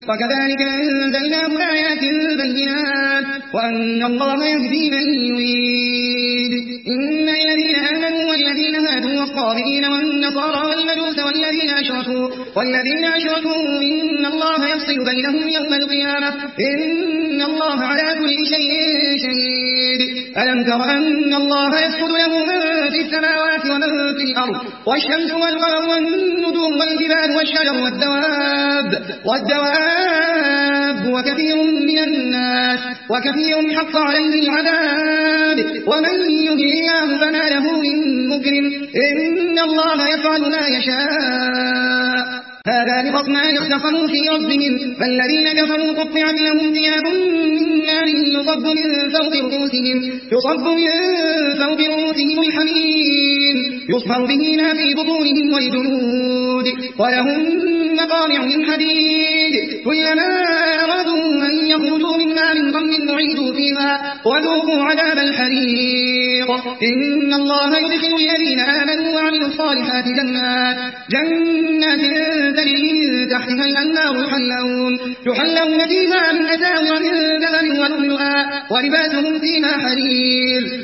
وكذلك أنزلناه آيات بينات وأن الله يهدي من يريد. إن الذين آمنوا والذين هادوا والصابئين والنصارى والمجوس والذين أشركوا إن الله يفصل بينهم يوم القيامة إن الله على كل شيء شهيد. ألم تر أن الله يسجد له من في السماوات ومن في الأرض والشمس والقمر والنجوم والجبال والشجر والدواب وكثير من الناس وكثير حق عليه العذاب ومن يهن الله فما له من مكرم إن الله يفعل ما يشاء. هذا لخصمان اختصموا في ربهم فالذين كفروا قطعت لهم ثياب من نار يصب من فوق رؤوسهم الحميم يصهر به ما في بطونهم والجلود ولهم مقامع من حديد كلما أرادوا أن يخرجوا منها من غم أعيدوا فيها وذوقوا عذاب الحريق. إن الله يدخل الذين آمنوا وعملوا الصالحات جنات تجري من تحتها الأنهار يحلون فيها من أساور من ذهب ولؤلؤا ولباسهم فيها حرير.